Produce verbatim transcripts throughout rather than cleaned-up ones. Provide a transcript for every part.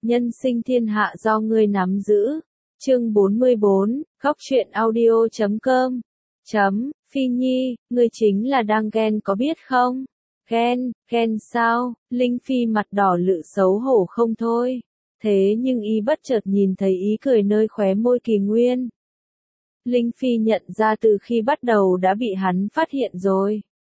nhân sinh thiên hạ do ngươi nắm giữ. Chương bốn mươi bốn, góc truyện audio chấm com. Chấm, Phi Nhi, ngươi chính là đang ghen có biết không? Ghen, ghen sao? Linh Phi mặt đỏ lự xấu hổ không thôi. Thế nhưng y bất chợt nhìn thấy ý cười nơi khóe môi Kỳ Nguyên. Linh Phi nhận ra từ khi bắt đầu đã bị hắn phát hiện rồi.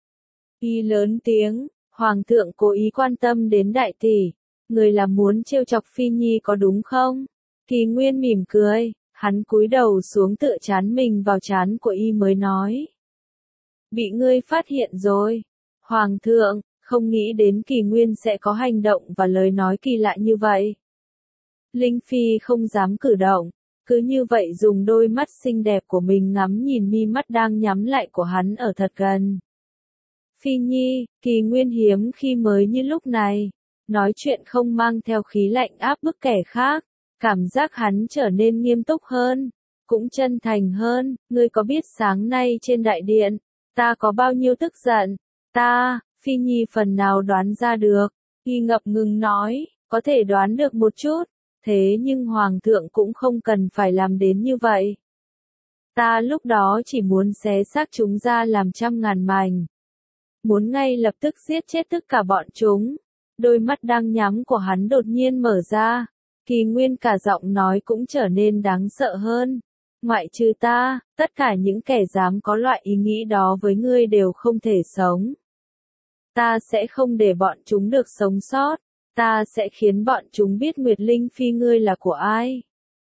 Y lớn tiếng, Hoàng thượng cố ý quan tâm đến đại tỷ. Người là muốn trêu chọc Phi Nhi có đúng không? Kỳ Nguyên mỉm cười, hắn cúi đầu xuống tựa chán mình vào chán của y mới nói. Bị ngươi phát hiện rồi. Hoàng thượng, không nghĩ đến Kỳ Nguyên sẽ có hành động và lời nói kỳ lạ như vậy. Linh Phi không dám cử động, cứ như vậy dùng đôi mắt xinh đẹp của mình ngắm nhìn mi mắt đang nhắm lại của hắn ở thật gần. Phi Nhi, Kỳ Nguyên hiếm khi mới như lúc này, nói chuyện không mang theo khí lạnh áp bức kẻ khác, cảm giác hắn trở nên nghiêm túc hơn, cũng chân thành hơn. Ngươi có biết sáng nay trên đại điện, ta có bao nhiêu tức giận? Ta, Phi Nhi phần nào đoán ra được, y ngập ngừng nói, có thể đoán được một chút, thế nhưng Hoàng thượng cũng không cần phải làm đến như vậy. Ta lúc đó chỉ muốn xé xác chúng ra làm trăm ngàn mảnh. Muốn ngay lập tức giết chết tất cả bọn chúng. Đôi mắt đang nhắm của hắn đột nhiên mở ra. Kỳ Nguyên cả giọng nói cũng trở nên đáng sợ hơn. Ngoại trừ ta, tất cả những kẻ dám có loại ý nghĩ đó với ngươi đều không thể sống. Ta sẽ không để bọn chúng được sống sót. Ta sẽ khiến bọn chúng biết Nguyệt Linh Phi ngươi là của ai.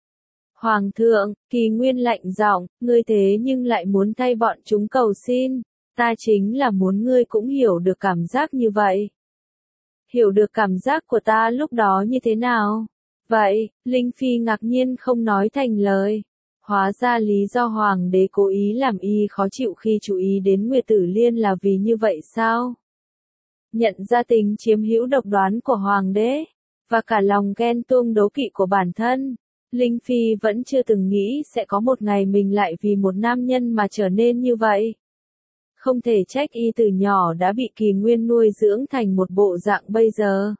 Hoàng thượng, Kỳ Nguyên lạnh giọng, ngươi thế nhưng lại muốn thay bọn chúng cầu xin. Ta chính là muốn ngươi cũng hiểu được cảm giác như vậy. Hiểu được cảm giác của ta lúc đó như thế nào? Vậy, Linh Phi ngạc nhiên không nói thành lời. Hóa ra lý do Hoàng đế cố ý làm y khó chịu khi chú ý đến Nguyệt Tử Liên là vì như vậy sao? Nhận ra tính chiếm hữu độc đoán của Hoàng đế, và cả lòng ghen tuông đố kỵ của bản thân, Linh Phi vẫn chưa từng nghĩ sẽ có một ngày mình lại vì một nam nhân mà trở nên như vậy. Không thể trách y từ nhỏ đã bị Kỳ Nguyên nuôi dưỡng thành một bộ dạng bây giờ.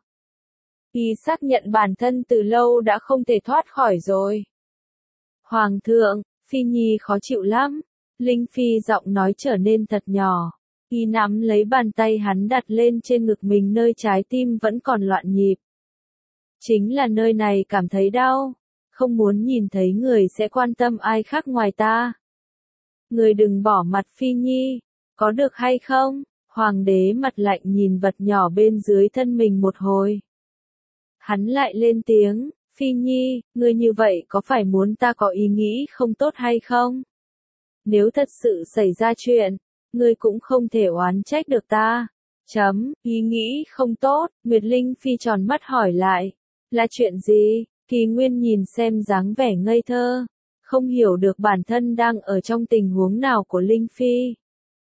Y xác nhận bản thân từ lâu đã không thể thoát khỏi rồi. Hoàng thượng, Phi Nhi khó chịu lắm. Linh Phi giọng nói trở nên thật nhỏ. Y nắm lấy bàn tay hắn đặt lên trên ngực mình nơi trái tim vẫn còn loạn nhịp. Chính là nơi này cảm thấy đau. Không muốn nhìn thấy người sẽ quan tâm ai khác ngoài ta. Người đừng bỏ mặt Phi Nhi. Có được hay không? Hoàng đế mặt lạnh nhìn vật nhỏ bên dưới thân mình một hồi. Hắn lại lên tiếng, Phi Nhi, ngươi như vậy có phải muốn ta có ý nghĩ không tốt hay không? Nếu thật sự xảy ra chuyện, ngươi cũng không thể oán trách được ta. Chấm, ý nghĩ không tốt, Nguyệt Linh Phi tròn mắt hỏi lại. Là chuyện gì? Kỳ Nguyên nhìn xem dáng vẻ ngây thơ, không hiểu được bản thân đang ở trong tình huống nào của Linh Phi.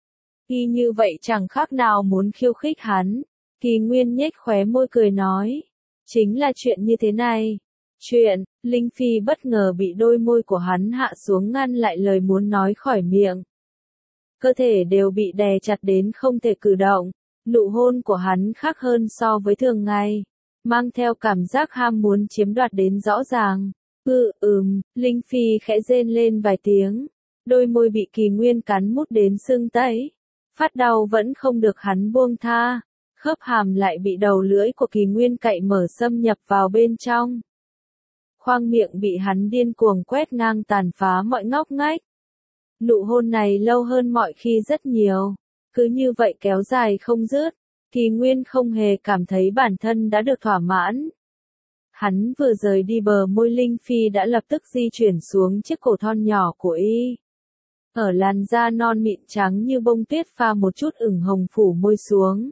Y như vậy chẳng khác nào muốn khiêu khích hắn. Kỳ Nguyên nhếch khóe môi cười nói. Chính là chuyện như thế này. Chuyện, Linh Phi bất ngờ bị đôi môi của hắn hạ xuống ngăn lại lời muốn nói khỏi miệng. Cơ thể đều bị đè chặt đến không thể cử động. Nụ hôn của hắn khác hơn so với thường ngày. Mang theo cảm giác ham muốn chiếm đoạt đến rõ ràng. Ừ, ừm, Linh Phi khẽ rên lên vài tiếng. Đôi môi bị Kỳ Nguyên cắn mút đến sưng tấy. Phát đau vẫn không được hắn buông tha, khớp hàm lại bị đầu lưỡi của Kỳ Nguyên cạy mở xâm nhập vào bên trong. Khoang miệng bị hắn điên cuồng quét ngang tàn phá mọi ngóc ngách. Nụ hôn này lâu hơn mọi khi rất nhiều, cứ như vậy kéo dài không dứt, Kỳ Nguyên không hề cảm thấy bản thân đã được thỏa mãn. Hắn vừa rời đi bờ môi Linh Phi đã lập tức di chuyển xuống chiếc cổ thon nhỏ của y. Ở làn da non mịn trắng như bông tuyết pha một chút ửng hồng phủ môi xuống.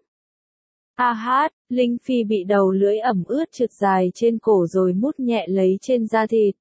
A hát, Linh Phi bị đầu lưỡi ẩm ướt trượt dài trên cổ rồi mút nhẹ lấy trên da thịt.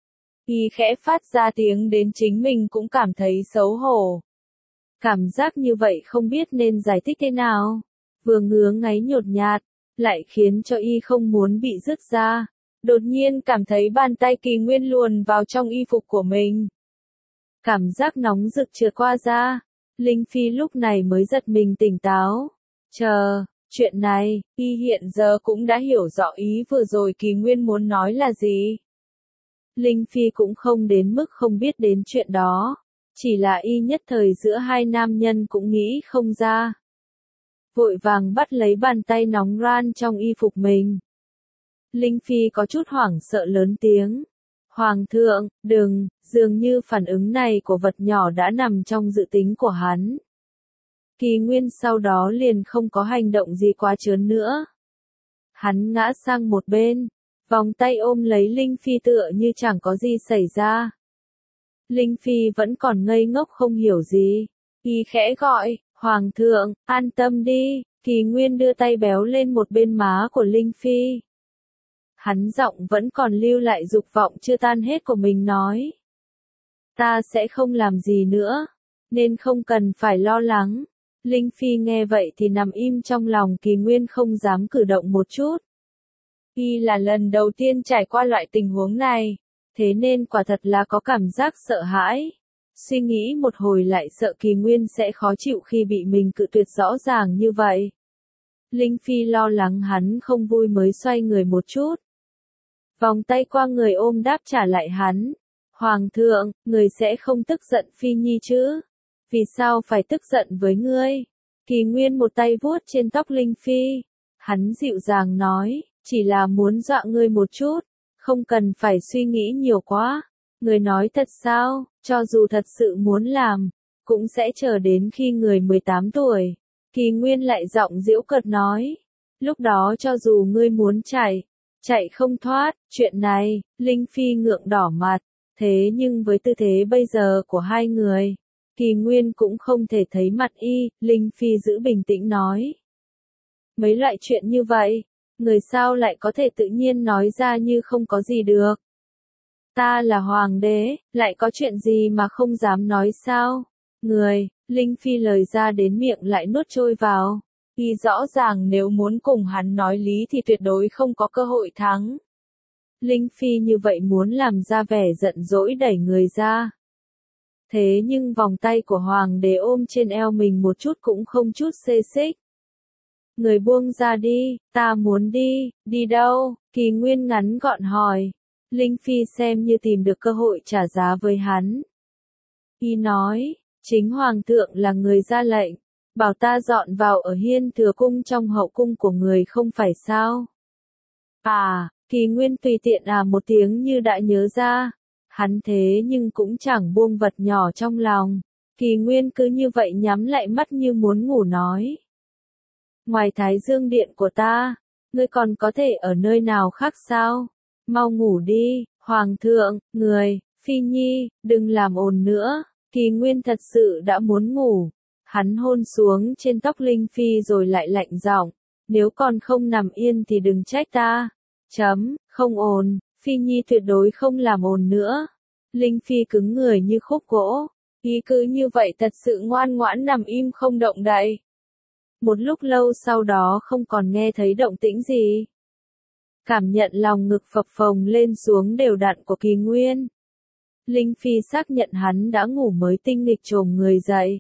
Y khẽ phát ra tiếng đến chính mình cũng cảm thấy xấu hổ. Cảm giác như vậy không biết nên giải thích thế nào. Vừa ngứa ngáy nhột nhạt, lại khiến cho y không muốn bị rứt ra. Đột nhiên cảm thấy bàn tay Kỳ Nguyên luồn vào trong y phục của mình. Cảm giác nóng rực trượt qua da. Linh Phi lúc này mới giật mình tỉnh táo. Chờ, Chuyện này, y hiện giờ cũng đã hiểu rõ ý vừa rồi Kỳ Nguyên muốn nói là gì. Linh Phi cũng không đến mức không biết đến chuyện đó. Chỉ là y nhất thời giữa hai nam nhân cũng nghĩ không ra. Vội vàng bắt lấy bàn tay nóng ran trong y phục mình. Linh Phi có chút hoảng sợ lớn tiếng. Hoàng thượng, đừng, dường như phản ứng này của vật nhỏ đã nằm trong dự tính của hắn. Kỳ Nguyên sau đó liền không có hành động gì quá trớn nữa. Hắn ngã sang một bên, vòng tay ôm lấy Linh Phi tựa như chẳng có gì xảy ra. Linh Phi vẫn còn ngây ngốc không hiểu gì. Y khẽ gọi, Hoàng thượng, an tâm đi. Kỳ Nguyên đưa tay béo lên một bên má của Linh Phi. Hắn giọng vẫn còn lưu lại dục vọng chưa tan hết của mình nói. Ta sẽ không làm gì nữa, nên không cần phải lo lắng. Linh Phi nghe vậy thì nằm im trong lòng Kỳ Nguyên không dám cử động một chút. Y là lần đầu tiên trải qua loại tình huống này, thế nên quả thật là có cảm giác sợ hãi. Suy nghĩ một hồi lại sợ Kỳ Nguyên sẽ khó chịu khi bị mình cự tuyệt rõ ràng như vậy. Linh Phi lo lắng hắn không vui mới xoay người một chút. Vòng tay qua người ôm đáp trả lại hắn. Hoàng thượng, người sẽ không tức giận Phi Nhi chứ? Vì sao phải tức giận với ngươi? Kỳ Nguyên một tay vuốt trên tóc Linh Phi. Hắn dịu dàng nói, chỉ là muốn dọa ngươi một chút, không cần phải suy nghĩ nhiều quá. Người nói thật sao, cho dù thật sự muốn làm, cũng sẽ chờ đến khi người mười tám tuổi. Kỳ Nguyên lại giọng giễu cợt nói, lúc đó cho dù ngươi muốn chạy, chạy không thoát, chuyện này, Linh Phi ngượng đỏ mặt, thế nhưng với tư thế bây giờ của hai người, Kỳ Nguyên cũng không thể thấy mặt y, Linh Phi giữ bình tĩnh nói. Mấy loại chuyện như vậy, người sao lại có thể tự nhiên nói ra như không có gì được. Ta là hoàng đế, lại có chuyện gì mà không dám nói sao? Người, Linh Phi lời ra đến miệng lại nuốt trôi vào. Y rõ ràng nếu muốn cùng hắn nói lý thì tuyệt đối không có cơ hội thắng. Linh Phi như vậy muốn làm ra vẻ giận dỗi đẩy người ra. Thế nhưng vòng tay của hoàng đế ôm trên eo mình một chút cũng không chút xê xích. Người buông ra đi, ta muốn đi, đi đâu? Kỳ Nguyên ngắn gọn hỏi. Linh Phi xem như tìm được cơ hội trả giá với hắn. Y nói, chính hoàng thượng là người ra lệnh, bảo ta dọn vào ở hiên thừa cung trong hậu cung của người không phải sao? À, Kỳ Nguyên tùy tiện à một tiếng như đã nhớ ra. Hắn thế nhưng cũng chẳng buông vật nhỏ trong lòng. Kỳ Nguyên cứ như vậy nhắm lại mắt như muốn ngủ nói. Ngoài Thái Dương Điện của ta, ngươi còn có thể ở nơi nào khác sao? Mau ngủ đi, Hoàng thượng, người, Phi Nhi, đừng làm ồn nữa. Kỳ Nguyên thật sự đã muốn ngủ. Hắn hôn xuống trên tóc Linh Phi rồi lại lạnh giọng, nếu còn không nằm yên thì đừng trách ta. Chấm, không ồn, Phi Nhi tuyệt đối không làm ồn nữa. Linh Phi cứng người như khúc gỗ. Y cứ như vậy thật sự ngoan ngoãn nằm im không động đậy. Một lúc lâu sau đó không còn nghe thấy động tĩnh gì. Cảm nhận lòng ngực phập phồng lên xuống đều đặn của Kỳ Nguyên. Linh Phi xác nhận hắn đã ngủ mới tinh nghịch chồm người dậy.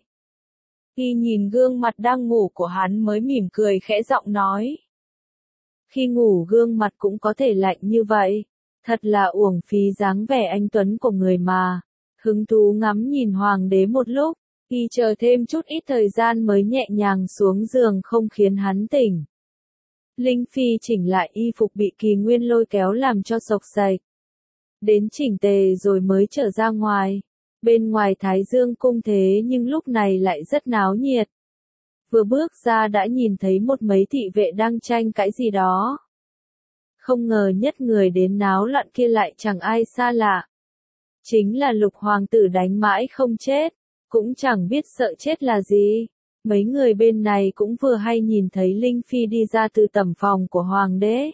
Y nhìn gương mặt đang ngủ của hắn mới mỉm cười khẽ giọng nói. Khi ngủ gương mặt cũng có thể lạnh như vậy. Thật là uổng phí dáng vẻ anh tuấn của người mà. Hứng thú ngắm nhìn hoàng đế một lúc. Y chờ thêm chút ít thời gian mới nhẹ nhàng xuống giường không khiến hắn tỉnh. Linh Phi chỉnh lại y phục bị Kỳ Nguyên lôi kéo làm cho xộc xệch. Đến chỉnh tề rồi mới trở ra ngoài. Bên ngoài Thái Dương cung thế nhưng lúc này lại rất náo nhiệt. Vừa bước ra đã nhìn thấy một mấy thị vệ đang tranh cãi gì đó. Không ngờ nhất người đến náo loạn kia lại chẳng ai xa lạ. Chính là Lục hoàng tử đánh mãi không chết, cũng chẳng biết sợ chết là gì. Mấy người bên này cũng vừa hay nhìn thấy Linh Phi đi ra từ tẩm phòng của hoàng đế.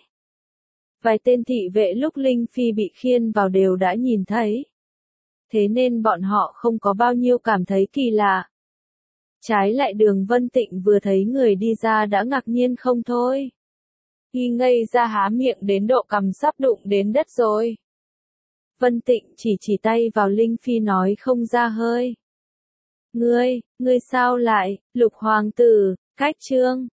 Vài tên thị vệ lúc Linh Phi bị khiêng vào đều đã nhìn thấy. Thế nên bọn họ không có bao nhiêu cảm thấy kỳ lạ. Trái lại Đường Vân Tịnh vừa thấy người đi ra đã ngạc nhiên không thôi. Y ngây ra há miệng đến độ cằm sắp đụng đến đất rồi. Vân Tịnh chỉ chỉ tay vào Linh Phi nói không ra hơi. Ngươi, ngươi sao lại, Lục hoàng tử, cách trương,